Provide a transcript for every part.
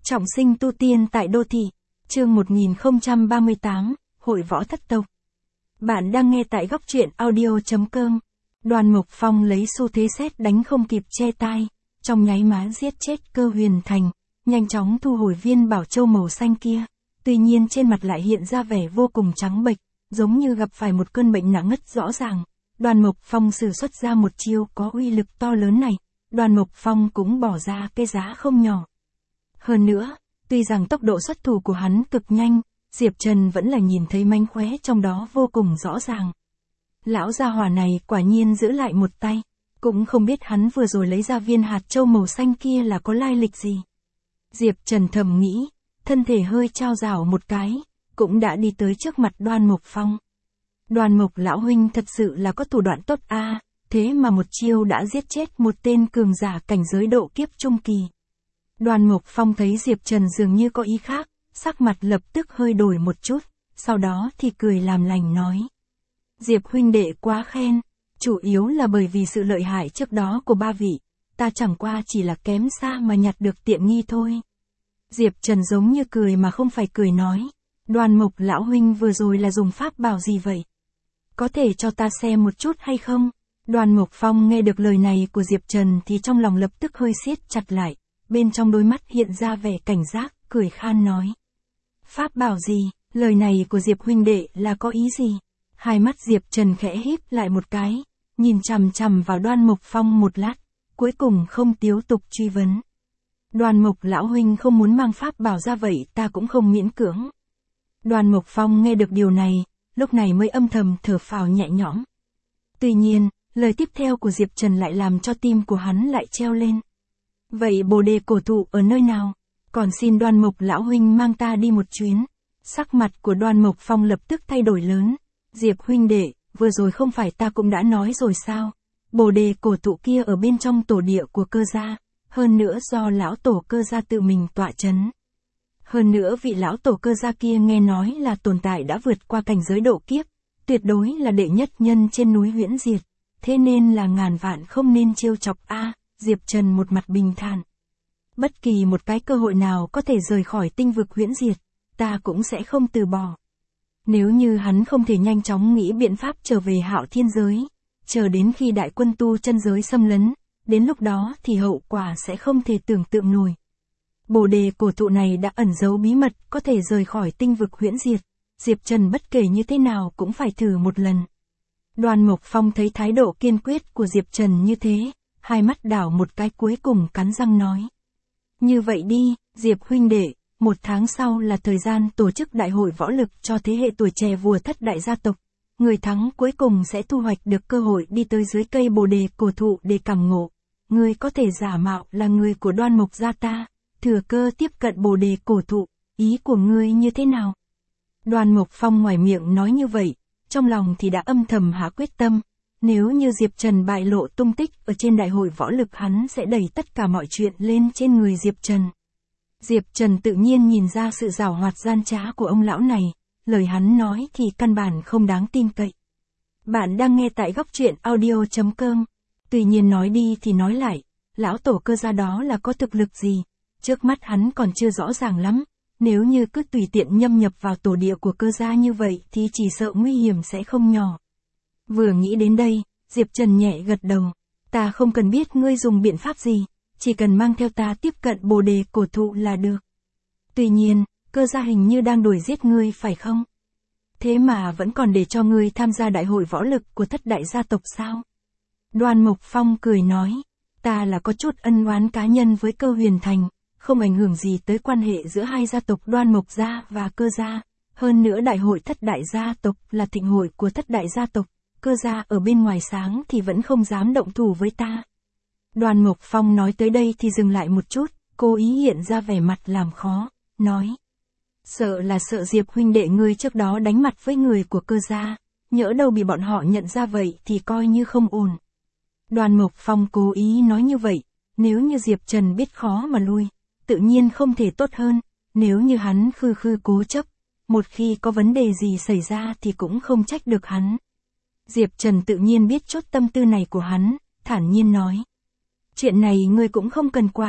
Trọng sinh tu tiên tại đô thị. Chương 1038, Hội võ thất tộc. Bạn đang nghe tại góc truyện audio.com. Đoàn Mộc Phong lấy xu thế sét đánh không kịp che tai, trong nháy má giết chết Cơ Huyền Thành, nhanh chóng thu hồi viên bảo châu màu xanh kia. Tuy nhiên trên mặt lại hiện ra vẻ vô cùng trắng bệch, giống như gặp phải một cơn bệnh nặng ngất rõ ràng. Đoàn Mộc Phong sử xuất ra một chiêu có uy lực to lớn này, Đoàn Mộc Phong cũng bỏ ra cái giá không nhỏ. Hơn nữa, tuy rằng tốc độ xuất thủ của hắn cực nhanh, Diệp Trần vẫn là nhìn thấy mánh khóe trong đó vô cùng rõ ràng. Lão gia hỏa này quả nhiên giữ lại một tay, cũng không biết hắn vừa rồi lấy ra viên hạt châu màu xanh kia là có lai lịch gì. Diệp Trần thầm nghĩ, thân thể hơi chao dảo một cái, cũng đã đi tới trước mặt Đoàn Mộc Phong. Đoàn Mộc lão huynh thật sự là có thủ đoạn tốt a, thế mà một chiêu đã giết chết một tên cường giả cảnh giới độ kiếp trung kỳ. Đoàn Mộc Phong thấy Diệp Trần dường như có ý khác, sắc mặt lập tức hơi đổi một chút, sau đó thì cười làm lành nói. Diệp huynh đệ quá khen, chủ yếu là bởi vì sự lợi hại trước đó của ba vị, ta chẳng qua chỉ là kém xa mà nhặt được tiện nghi thôi. Diệp Trần giống như cười mà không phải cười nói, Đoàn Mộc lão huynh vừa rồi là dùng pháp bảo gì vậy? Có thể cho ta xem một chút hay không? Đoàn Mộc Phong nghe được lời này của Diệp Trần thì trong lòng lập tức hơi siết chặt lại, bên trong đôi mắt hiện ra vẻ cảnh giác, cười khan nói. Pháp bảo gì, lời này của Diệp huynh đệ là có ý gì? Hai mắt Diệp Trần khẽ híp lại một cái, nhìn chằm chằm vào Đoàn Mộc Phong một lát, cuối cùng không tiếp tục truy vấn. Đoàn Mộc lão huynh không muốn mang pháp bảo ra vậy ta cũng không miễn cưỡng. Đoàn Mộc Phong nghe được điều này, lúc này mới âm thầm thở phào nhẹ nhõm. Tuy nhiên, lời tiếp theo của Diệp Trần lại làm cho tim của hắn lại treo lên. Vậy bồ đề cổ thụ ở nơi nào? Còn xin Đoàn Mộc lão huynh mang ta đi một chuyến. Sắc mặt của Đoàn Mộc Phong lập tức thay đổi lớn. Diệp huynh đệ, vừa rồi không phải ta cũng đã nói rồi sao? Bồ đề cổ thụ kia ở bên trong tổ địa của Cơ gia, hơn nữa do lão tổ Cơ gia tự mình tọa chấn. Hơn nữa vị lão tổ Cơ gia kia nghe nói là tồn tại đã vượt qua cảnh giới độ kiếp, tuyệt đối là đệ nhất nhân trên núi Huyễn Diệt, thế nên là ngàn vạn không nên trêu chọc a. Diệp Trần một mặt bình thản. Bất kỳ một cái cơ hội nào có thể rời khỏi tinh vực Huyễn Diệt, ta cũng sẽ không từ bỏ. Nếu như hắn không thể nhanh chóng nghĩ biện pháp trở về Hạo Thiên giới, chờ đến khi đại quân tu chân giới xâm lấn, đến lúc đó thì hậu quả sẽ không thể tưởng tượng nổi. Bồ đề cổ thụ này đã ẩn giấu bí mật có thể rời khỏi tinh vực Huyễn Diệt, Diệp Trần bất kể như thế nào cũng phải thử một lần. Đoàn Mộc Phong thấy thái độ kiên quyết của Diệp Trần như thế, hai mắt đảo một cái cuối cùng cắn răng nói. Như vậy đi, Diệp huynh đệ, 1 tháng sau là thời gian tổ chức đại hội võ lực cho thế hệ tuổi trẻ vua thất đại gia tộc. Người thắng cuối cùng sẽ thu hoạch được cơ hội đi tới dưới cây bồ đề cổ thụ để cảm ngộ. Ngươi có thể giả mạo là người của Đoan Mộc gia ta, thừa cơ tiếp cận bồ đề cổ thụ, ý của ngươi như thế nào? Đoàn Mộc Phong ngoài miệng nói như vậy, trong lòng thì đã âm thầm hạ quyết tâm. Nếu như Diệp Trần bại lộ tung tích ở trên đại hội võ lực hắn sẽ đẩy tất cả mọi chuyện lên trên người Diệp Trần. Diệp Trần tự nhiên nhìn ra sự giảo hoạt gian trá của ông lão này, lời hắn nói thì căn bản không đáng tin cậy. Bạn đang nghe tại góc truyện audio.com. Tuy nhiên nói đi thì nói lại, lão tổ Cơ gia đó là có thực lực gì, trước mắt hắn còn chưa rõ ràng lắm. Nếu như cứ tùy tiện nhâm nhập vào tổ địa của Cơ gia như vậy thì chỉ sợ nguy hiểm sẽ không nhỏ. Vừa nghĩ đến đây, Diệp Trần nhẹ gật đầu. Ta không cần biết ngươi dùng biện pháp gì, chỉ cần mang theo ta tiếp cận bồ đề cổ thụ là được. Tuy nhiên, Cơ gia hình như đang đuổi giết ngươi phải không? Thế mà vẫn còn để cho ngươi tham gia đại hội võ lực của thất đại gia tộc sao? Đoàn Mộc Phong cười nói, ta là có chút ân oán cá nhân với Cơ Huyền Thành, không ảnh hưởng gì tới quan hệ giữa hai gia tộc Đoan Mộc gia và Cơ gia. Hơn nữa đại hội thất đại gia tộc là thịnh hội của thất đại gia tộc. Cơ gia ở bên ngoài sáng thì vẫn không dám động thủ với ta. Đoàn Mộc Phong nói tới đây thì dừng lại một chút, cố ý hiện ra vẻ mặt làm khó, nói. Sợ là sợ Diệp huynh đệ ngươi trước đó đánh mặt với người của Cơ gia, nhỡ đâu bị bọn họ nhận ra vậy thì coi như không ổn. Đoàn Mộc Phong cố ý nói như vậy, nếu như Diệp Trần biết khó mà lui, tự nhiên không thể tốt hơn, nếu như hắn khư cố chấp, một khi có vấn đề gì xảy ra thì cũng không trách được hắn. Diệp Trần tự nhiên biết chút tâm tư này của hắn, thản nhiên nói. Chuyện này ngươi cũng không cần quản,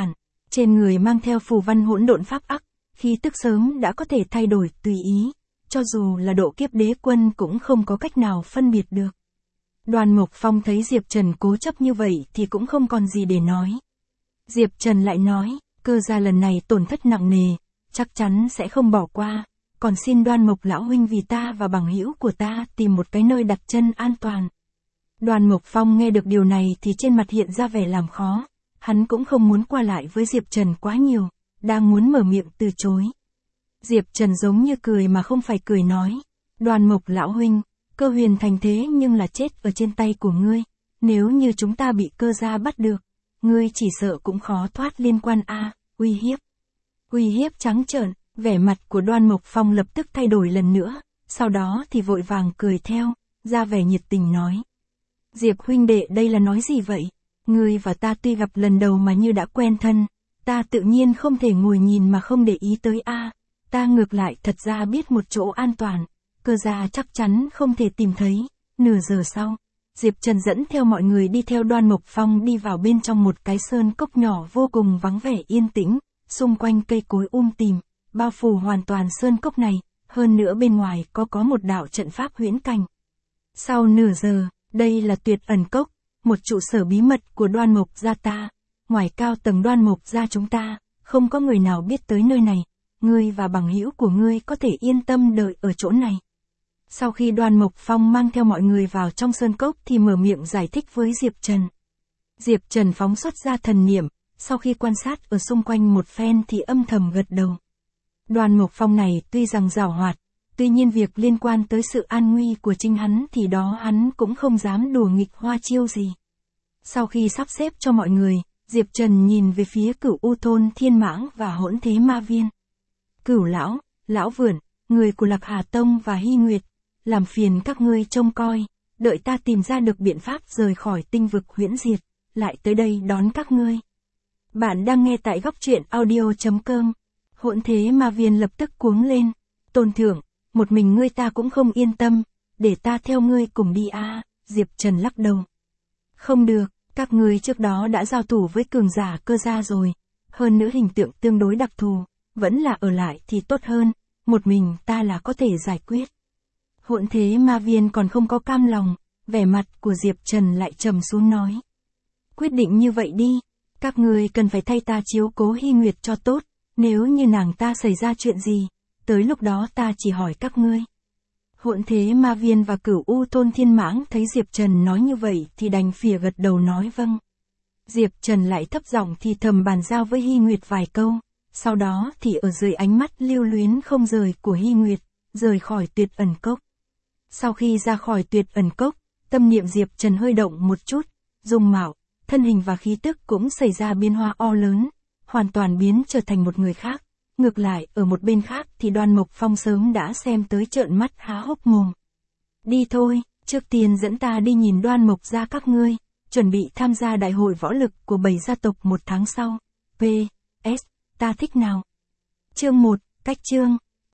Trên người mang theo phù văn hỗn độn pháp ắc, khí tức sớm đã có thể thay đổi tùy ý, cho dù là độ kiếp đế quân cũng không có cách nào phân biệt được. Đoàn Mộc Phong thấy Diệp Trần cố chấp như vậy thì cũng không còn gì để nói. Diệp Trần lại nói, Cơ gia lần này tổn thất nặng nề, chắc chắn sẽ không bỏ qua, còn xin Đoan Mộc lão huynh vì ta và bằng hữu của ta tìm một cái nơi đặt chân an toàn. Đoàn Mộc Phong nghe được điều này thì trên mặt hiện ra vẻ làm khó, hắn cũng không muốn qua lại với Diệp Trần quá nhiều, đang muốn mở miệng từ chối. Diệp Trần giống như cười mà không phải cười nói, Đoàn Mộc lão huynh, Cơ Huyền thành thế nhưng là chết ở trên tay của ngươi, nếu như chúng ta bị Cơ gia bắt được, ngươi chỉ sợ cũng khó thoát liên quan a, uy hiếp. Uy hiếp trắng trợn, vẻ mặt của Đoan Mộc Phong lập tức thay đổi lần nữa, sau đó thì vội vàng cười theo, ra vẻ nhiệt tình nói. Diệp huynh đệ đây là nói gì vậy? Ngươi và ta tuy gặp lần đầu mà như đã quen thân, ta tự nhiên không thể ngồi nhìn mà không để ý tới a. Ta ngược lại thật ra biết một chỗ an toàn, Cơ gia chắc chắn không thể tìm thấy. Nửa giờ sau, Diệp Trần dẫn theo mọi người đi theo Đoan Mộc Phong đi vào bên trong một cái sơn cốc nhỏ vô cùng vắng vẻ yên tĩnh, xung quanh cây cối tìm, bao phủ hoàn toàn sơn cốc này, hơn nữa bên ngoài có một đạo trận pháp huyễn cảnh. Sau nửa giờ, đây là Tuyệt Ẩn Cốc, một trụ sở bí mật của Đoan Mộc gia ta, ngoài cao tầng Đoan Mộc gia chúng ta, không có người nào biết tới nơi này, ngươi và bằng hữu của ngươi có thể yên tâm đợi ở chỗ này. Sau khi Đoan Mộc Phong mang theo mọi người vào trong sơn cốc thì mở miệng giải thích với Diệp Trần. Diệp Trần phóng xuất ra thần niệm, sau khi quan sát ở xung quanh một phen thì âm thầm gật đầu. Đoan Mộc Phong này tuy rằng giàu hoạt, tuy nhiên việc liên quan tới sự an nguy của chính hắn thì đó hắn cũng không dám đùa nghịch hoa chiêu gì. Sau khi sắp xếp cho mọi người, Diệp Trần nhìn về phía Cửu U Thôn Thiên Mãng và Hỗn Thế Ma Viên. Cửu lão, lão Vượn, người của Lạc Hà Tông và Hy Nguyệt, làm phiền các ngươi trông coi, đợi ta tìm ra được biện pháp rời khỏi tinh vực huyễn diệt, lại tới đây đón các ngươi. Bạn đang nghe tại góc truyện audio.com. Hỗn Thế Ma Viên lập tức cuống lên. Tôn thượng, một mình ngươi ta cũng không yên tâm, để ta theo ngươi cùng đi a. Diệp Trần lắc đầu. Không được, các ngươi trước đó đã giao thủ với cường giả Cơ gia rồi, hơn nữa hình tượng tương đối đặc thù, vẫn là ở lại thì tốt hơn, một mình ta là có thể giải quyết. Hỗn Thế Ma Viên còn không có cam lòng, vẻ mặt của Diệp Trần lại trầm xuống nói. Quyết định như vậy đi, các ngươi cần phải thay ta chiếu cố Hy Nguyệt cho tốt, nếu như nàng ta xảy ra chuyện gì, tới lúc đó ta chỉ hỏi các ngươi. Hỗn Thế Ma Viên và Cửu U Thôn Thiên Mãng thấy Diệp Trần nói như vậy thì đành phìa gật đầu nói vâng. Diệp Trần lại thấp giọng thì thầm bàn giao với Hy Nguyệt vài câu, sau đó thì ở dưới ánh mắt lưu luyến không rời của Hy Nguyệt, rời khỏi Tuyệt Ẩn Cốc. Sau khi ra khỏi Tuyệt Ẩn Cốc, tâm niệm Diệp Trần hơi động một chút, dung mạo, thân hình và khí tức cũng xảy ra biến hóa lớn, hoàn toàn biến trở thành một người khác. Ngược lại, ở một bên khác thì Đoan Mộc Phong sớm đã xem tới trợn mắt há hốc mồm. Đi thôi, trước tiên dẫn ta đi nhìn Đoan Mộc gia các ngươi, chuẩn bị tham gia đại hội võ lực của 7 gia tộc 1 tháng sau. P.S. Ta thích nào. Chương 1, cách chương.